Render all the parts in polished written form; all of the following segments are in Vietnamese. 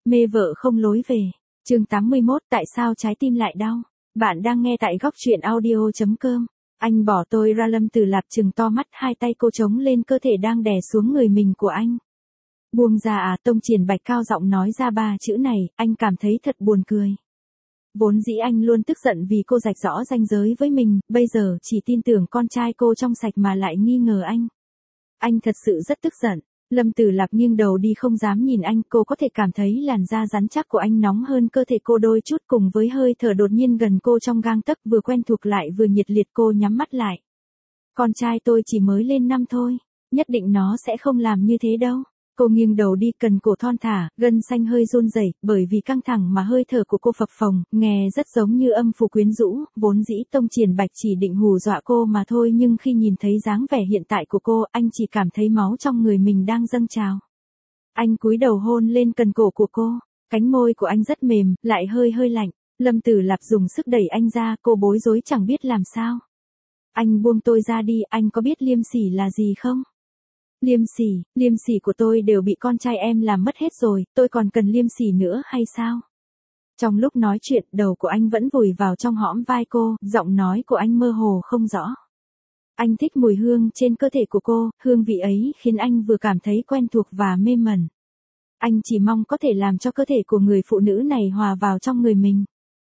Mê vợ không lối về. Chương 81, tại sao trái tim lại đau? Bạn đang nghe tại góc truyện audio.com. Anh bỏ tôi ra. Lâm Tử Lạp trừng to mắt, hai tay cô chống lên cơ thể đang đè xuống người mình của anh. Buông ra à? Tông Triển Bạch cao giọng nói ra ba chữ này, anh cảm thấy thật buồn cười. Vốn dĩ anh luôn tức giận vì cô rạch rõ ranh giới với mình, bây giờ chỉ tin tưởng con trai cô trong sạch mà lại nghi ngờ anh. Anh thật sự rất tức giận. Lâm Tử Lạp nghiêng đầu đi không dám nhìn anh, cô có thể cảm thấy làn da rắn chắc của anh nóng hơn cơ thể cô đôi chút, cùng với hơi thở đột nhiên gần cô trong gang tấc, vừa quen thuộc lại vừa nhiệt liệt. Cô nhắm mắt lại. Con trai tôi chỉ mới lên năm thôi, nhất định nó sẽ không làm như thế đâu. Cô nghiêng đầu đi, cần cổ thon thả, gân xanh hơi run rẩy, bởi vì căng thẳng mà hơi thở của cô phập phồng, nghe rất giống như âm phủ quyến rũ. Vốn dĩ Tông Triển Bạch chỉ định hù dọa cô mà thôi, nhưng khi nhìn thấy dáng vẻ hiện tại của cô, anh chỉ cảm thấy máu trong người mình đang dâng trào. Anh cúi đầu hôn lên cần cổ của cô, cánh môi của anh rất mềm, lại hơi hơi lạnh. Lâm Tử Lạp dùng sức đẩy anh ra, cô bối rối chẳng biết làm sao. Anh buông tôi ra đi, anh có biết liêm sỉ là gì không? Liêm sỉ của tôi đều bị con trai em làm mất hết rồi, tôi còn cần liêm sỉ nữa hay sao? Trong lúc nói chuyện, đầu của anh vẫn vùi vào trong hõm vai cô, giọng nói của anh mơ hồ không rõ. Anh thích mùi hương trên cơ thể của cô, hương vị ấy khiến anh vừa cảm thấy quen thuộc và mê mẩn. Anh chỉ mong có thể làm cho cơ thể của người phụ nữ này hòa vào trong người mình.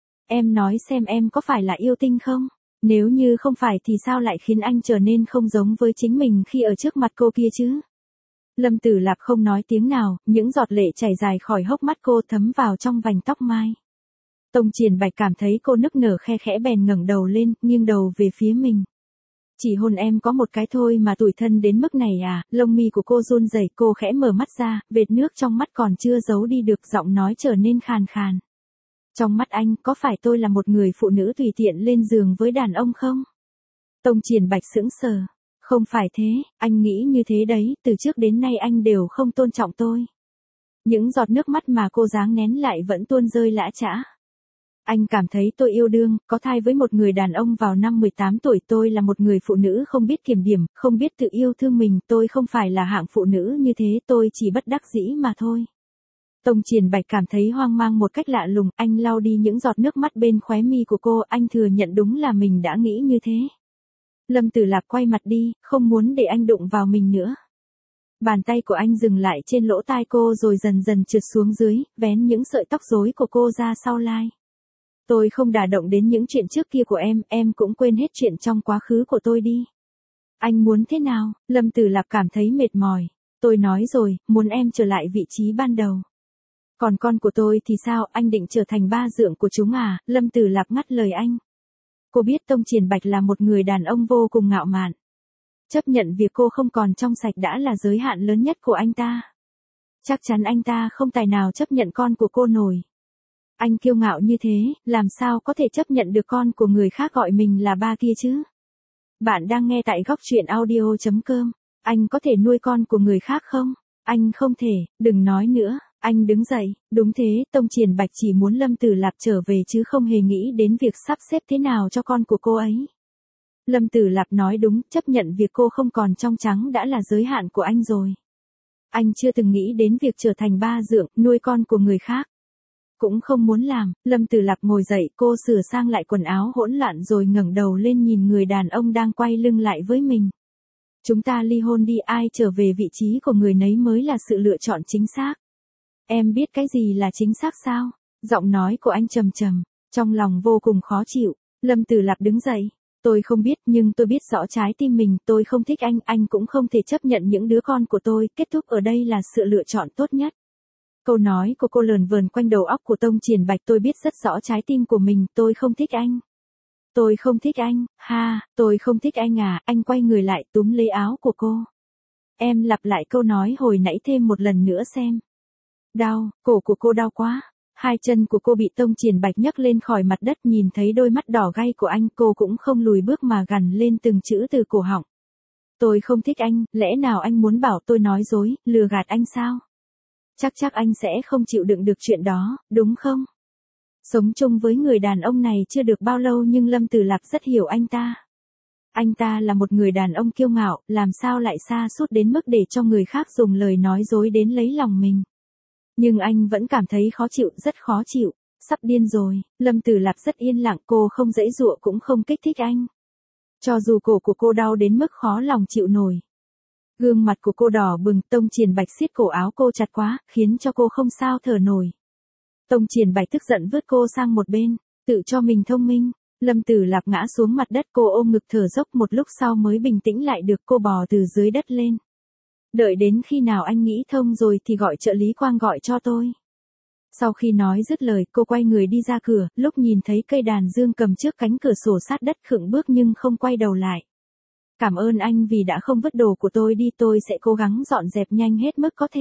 Em nói xem, em có phải là yêu tinh không? Nếu như không phải thì sao lại khiến anh trở nên không giống với chính mình khi ở trước mặt cô kia chứ? Lâm Tử Lạp không nói tiếng nào, những giọt lệ chảy dài khỏi hốc mắt cô, thấm vào trong vành tóc mai. Tông Triển Bạch cảm thấy cô nức nở khe khẽ, bèn ngẩng đầu lên, nghiêng đầu về phía mình. Chỉ hôn em có một cái thôi mà tủi thân đến mức này à? Lông mi của cô run rẩy, cô khẽ mở mắt ra, vệt nước trong mắt còn chưa giấu đi được, giọng nói trở nên khàn khàn. Trong mắt anh, có phải tôi là một người phụ nữ tùy tiện lên giường với đàn ông không? Tông Triển Bạch sững sờ. Không phải thế, anh nghĩ như thế đấy, từ trước đến nay anh đều không tôn trọng tôi. Những giọt nước mắt mà cô giáng nén lại vẫn tuôn rơi lã chã. Anh cảm thấy tôi yêu đương, có thai với một người đàn ông vào năm 18 tuổi, tôi là một người phụ nữ không biết kiểm điểm, không biết tự yêu thương mình, tôi không phải là hạng phụ nữ như thế, tôi chỉ bất đắc dĩ mà thôi. Tông Triển Bạch cảm thấy hoang mang một cách lạ lùng, anh lau đi những giọt nước mắt bên khóe mi của cô, anh thừa nhận đúng là mình đã nghĩ như thế. Lâm Tử Lạp quay mặt đi, không muốn để anh đụng vào mình nữa. Bàn tay của anh dừng lại trên lỗ tai cô rồi dần dần trượt xuống dưới, vén những sợi tóc rối của cô ra sau tai. Tôi không đả động đến những chuyện trước kia của em cũng quên hết chuyện trong quá khứ của tôi đi. Anh muốn thế nào? Lâm Tử Lạp cảm thấy mệt mỏi. Tôi nói rồi, muốn em trở lại vị trí ban đầu. Còn con của tôi thì sao, anh định trở thành ba dượng của chúng à? Lâm Tử Lạp ngắt lời anh. Cô biết Tông Triển Bạch là một người đàn ông vô cùng ngạo mạn. Chấp nhận việc cô không còn trong sạch đã là giới hạn lớn nhất của anh ta. Chắc chắn anh ta không tài nào chấp nhận con của cô nổi. Anh kiêu ngạo như thế, làm sao có thể chấp nhận được con của người khác gọi mình là ba kia chứ? Bạn đang nghe tại góc truyện audio.com. Anh có thể nuôi con của người khác không? Anh không thể, đừng nói nữa. Anh đứng dậy, đúng thế, Tông Triển Bạch chỉ muốn Lâm Tử Lạp trở về chứ không hề nghĩ đến việc sắp xếp thế nào cho con của cô ấy. Lâm Tử Lạp nói đúng, chấp nhận việc cô không còn trong trắng đã là giới hạn của anh rồi. Anh chưa từng nghĩ đến việc trở thành ba dượng, nuôi con của người khác. Cũng không muốn làm. Lâm Tử Lạp ngồi dậy, cô sửa sang lại quần áo hỗn loạn rồi ngẩng đầu lên nhìn người đàn ông đang quay lưng lại với mình. Chúng ta ly hôn đi, ai trở về vị trí của người nấy mới là sự lựa chọn chính xác. Em biết cái gì là chính xác sao? Giọng nói của anh trầm trầm, trong lòng vô cùng khó chịu. Lâm Tử Lạp đứng dậy. Tôi không biết, nhưng tôi biết rõ trái tim mình, tôi không thích anh cũng không thể chấp nhận những đứa con của tôi, kết thúc ở đây là sự lựa chọn tốt nhất. Câu nói của cô lờn vờn quanh đầu óc của Tông Triển Bạch, tôi biết rất rõ trái tim của mình, tôi không thích anh. Tôi không thích anh, tôi không thích anh à, anh quay người lại túm lấy áo của cô. Em lặp lại câu nói hồi nãy thêm một lần nữa xem. Đau, cổ của cô đau quá. Hai chân của cô bị Tông Triển Bạch nhấc lên khỏi mặt đất, nhìn thấy đôi mắt đỏ gay của anh, cô cũng không lùi bước mà gằn lên từng chữ từ cổ họng. Tôi không thích anh, lẽ nào anh muốn bảo tôi nói dối, lừa gạt anh sao? Chắc anh sẽ không chịu đựng được chuyện đó, đúng không? Sống chung với người đàn ông này chưa được bao lâu nhưng Lâm Tử Lạp rất hiểu anh ta. Anh ta là một người đàn ông kiêu ngạo, làm sao lại sa sút đến mức để cho người khác dùng lời nói dối đến lấy lòng mình. Nhưng anh vẫn cảm thấy khó chịu, rất khó chịu. Sắp điên rồi, Lâm Tử Lạp rất yên lặng, cô không giãy giụa cũng không kích thích anh. Cho dù cổ của cô đau đến mức khó lòng chịu nổi. Gương mặt của cô đỏ bừng, Tông Triển Bạch siết cổ áo cô chặt quá, khiến cho cô không sao thở nổi. Tông Triển Bạch tức giận vứt cô sang một bên, tự cho mình thông minh. Lâm Tử Lạp ngã xuống mặt đất, cô ôm ngực thở dốc, một lúc sau mới bình tĩnh lại được, cô bò từ dưới đất lên. Đợi đến khi nào anh nghĩ thông rồi thì gọi trợ lý Quang gọi cho tôi. Sau khi nói dứt lời, cô quay người đi ra cửa, lúc nhìn thấy cây đàn dương cầm trước cánh cửa sổ sát đất khựng bước nhưng không quay đầu lại. Cảm ơn anh vì đã không vứt đồ của tôi đi, tôi sẽ cố gắng dọn dẹp nhanh hết mức có thể.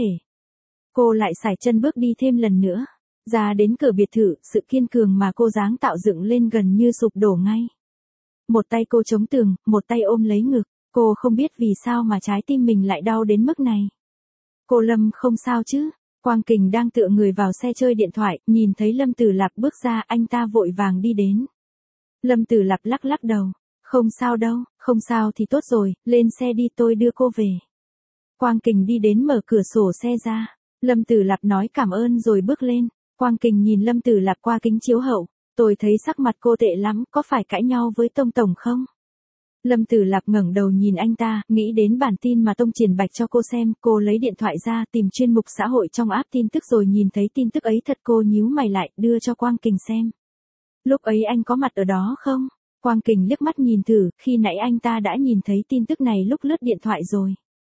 Cô lại sải chân bước đi thêm lần nữa. Ra đến cửa biệt thự, sự kiên cường mà cô dáng tạo dựng lên gần như sụp đổ ngay. Một tay cô chống tường, một tay ôm lấy ngực, cô không biết vì sao mà trái tim mình lại đau đến mức này. Cô Lâm không sao chứ? Quang Kình đang tựa người vào xe chơi điện thoại, nhìn thấy Lâm Tử Lạp bước ra, anh ta vội vàng đi đến. Lâm Tử Lạp lắc lắc đầu, không sao đâu, không sao thì tốt rồi, lên xe đi tôi đưa cô về. Quang Kình đi đến mở cửa sổ xe ra, Lâm Tử Lạp nói cảm ơn rồi bước lên. Quang Kình nhìn Lâm Tử Lạp qua kính chiếu hậu, tôi thấy sắc mặt cô tệ lắm, có phải cãi nhau với Tông Tổng không? Lâm Tử Lạp ngẩng đầu nhìn anh ta, nghĩ đến bản tin mà Tông Triển Bạch cho cô xem, cô lấy điện thoại ra tìm chuyên mục xã hội trong app tin tức rồi nhìn thấy tin tức ấy thật, cô nhíu mày lại, đưa cho Quang Kình xem. Lúc ấy anh có mặt ở đó không? Quang Kình liếc mắt nhìn thử, khi nãy anh ta đã nhìn thấy tin tức này lúc lướt điện thoại rồi.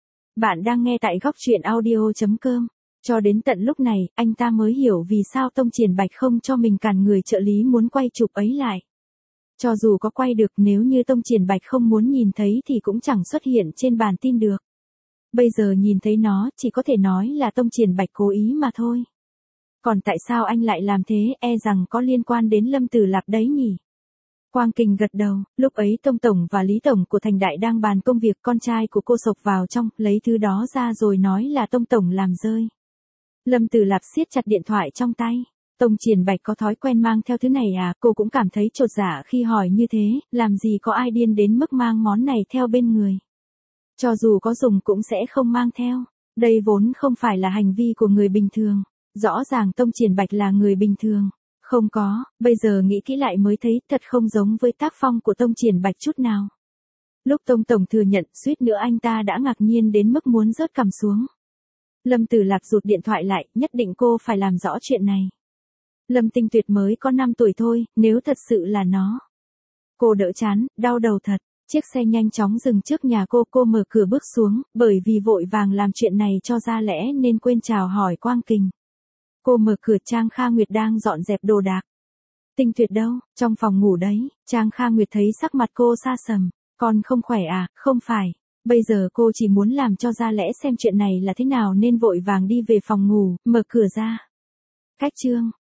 Bạn đang nghe tại góc truyện audio.com. Cho đến tận lúc này, anh ta mới hiểu vì sao Tông Triển Bạch không cho mình cản người trợ lý muốn quay chụp ấy lại. Cho dù có quay được, nếu như Tông Triển Bạch không muốn nhìn thấy thì cũng chẳng xuất hiện trên bản tin được. Bây giờ nhìn thấy nó, chỉ có thể nói là Tông Triển Bạch cố ý mà thôi. Còn tại sao anh lại làm thế, e rằng có liên quan đến Lâm Tử Lạp đấy nhỉ? Quang Kình gật đầu, lúc ấy Tông Tổng và Lý Tổng của Thành Đại đang bàn công việc, con trai của cô sộc vào trong, lấy thứ đó ra rồi nói là Tông Tổng làm rơi. Lâm Tử Lạp siết chặt điện thoại trong tay. Tông Triển Bạch có thói quen mang theo thứ này à? Cô cũng cảm thấy chột dạ khi hỏi như thế, làm gì có ai điên đến mức mang món này theo bên người. Cho dù có dùng cũng sẽ không mang theo. Đây vốn không phải là hành vi của người bình thường. Rõ ràng Tông Triển Bạch là người bình thường. Không có, bây giờ nghĩ kỹ lại mới thấy thật không giống với tác phong của Tông Triển Bạch chút nào. Lúc Tông Tổng thừa nhận, suýt nữa anh ta đã ngạc nhiên đến mức muốn rớt cằm xuống. Lâm Tử Lạp rụt điện thoại lại, nhất định cô phải làm rõ chuyện này. Lâm Tinh Tuyệt mới có 5 tuổi thôi, nếu thật sự là nó. Cô đỡ chán, đau đầu thật. Chiếc xe nhanh chóng dừng trước nhà cô mở cửa bước xuống, bởi vì vội vàng làm chuyện này cho ra lẽ nên quên chào hỏi Quang Kình. Cô mở cửa, Trang Kha Nguyệt đang dọn dẹp đồ đạc. Tinh Tuyệt đâu? Trong phòng ngủ đấy. Trang Kha Nguyệt thấy sắc mặt cô xa sầm. Con không khỏe à? Không phải. Bây giờ cô chỉ muốn làm cho ra lẽ xem chuyện này là thế nào nên vội vàng đi về phòng ngủ, mở cửa ra. Cách chương